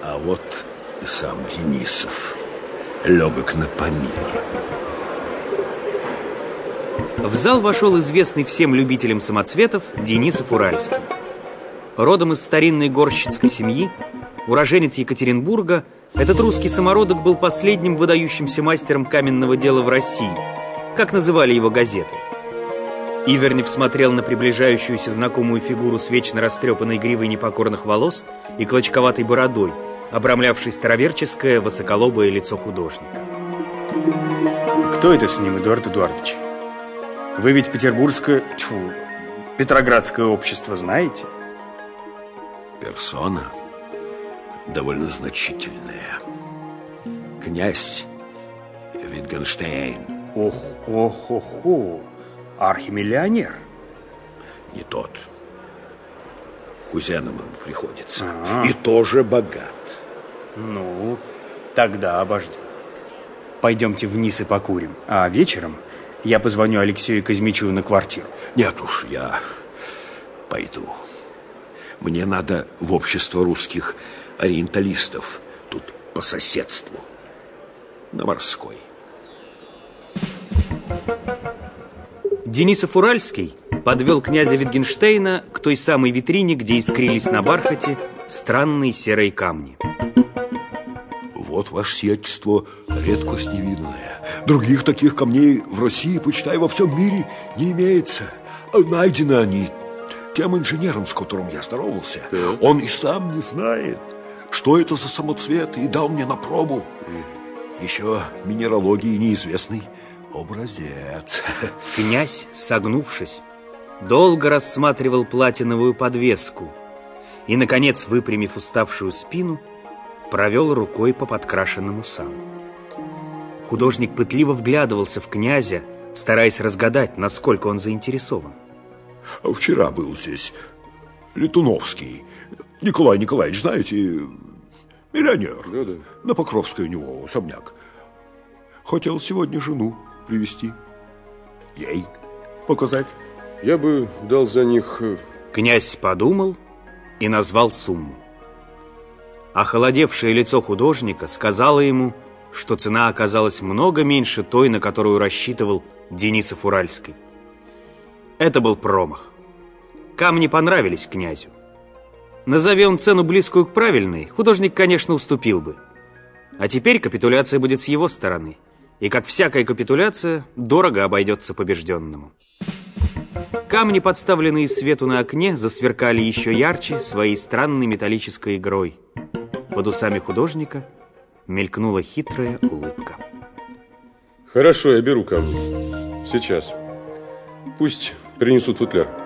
А вот и сам Денисов, легок на помине. В зал вошел известный всем любителям самоцветов Денисов Уральский. Родом из старинной горщицкой семьи, уроженец Екатеринбурга, этот русский самородок был последним выдающимся мастером каменного дела в России, как называли его газеты. Ивернев смотрел на приближающуюся знакомую фигуру с вечно растрепанной гривой непокорных волос и клочковатой бородой, обрамлявшей староверческое высоколобое лицо художника. Кто это с ним, Эдуард Эдуардович? Вы ведь Петроградское общество знаете? Персона довольно значительная. Князь Витгенштейн. Ох, архимиллионер. Не тот. Кузеном ему приходится. И тоже богат. Ну, тогда обожду. Пойдемте вниз и покурим. А вечером я позвоню Алексею Казмичу на квартиру. Нет уж, я пойду. Мне надо в общество русских ориенталистов. Тут по соседству. На Морской. Денисов Уральский подвел князя Витгенштейна к той самой витрине, где искрились на бархате странные серые камни. Вот ваше сиятельство, редкость невиданная. Других таких камней в России, почитай, во всем мире не имеется. Найдены они тем инженером, с которым я здоровался. Он и сам не знает, что это за самоцвет, и дал мне на пробу. Еще минералогии неизвестный образец. Князь, согнувшись, долго рассматривал платиновую подвеску и, наконец, выпрямив уставшую спину, провел рукой по подкрашенным усам. Художник пытливо вглядывался в князя, стараясь разгадать, насколько он заинтересован. Вчера был здесь Летуновский. Николай Николаевич, знаете, миллионер. Да. На Покровской у него особняк. Хотел сегодня жену привезти. Ей показать. Я бы дал за них... Князь подумал и назвал сумму. Охолодевшее лицо художника сказало ему, что цена оказалась много меньше той, на которую рассчитывал Денисов Уральский. Это был промах. Камни понравились князю. Назови он цену близкую к правильной, художник, конечно, уступил бы. А теперь капитуляция будет с его стороны. И, как всякая капитуляция, дорого обойдется побежденному. Камни, подставленные свету на окне, засверкали еще ярче своей странной металлической игрой. Под усами художника мелькнула хитрая улыбка. Хорошо, я беру камни. Сейчас. Пусть принесут футляр.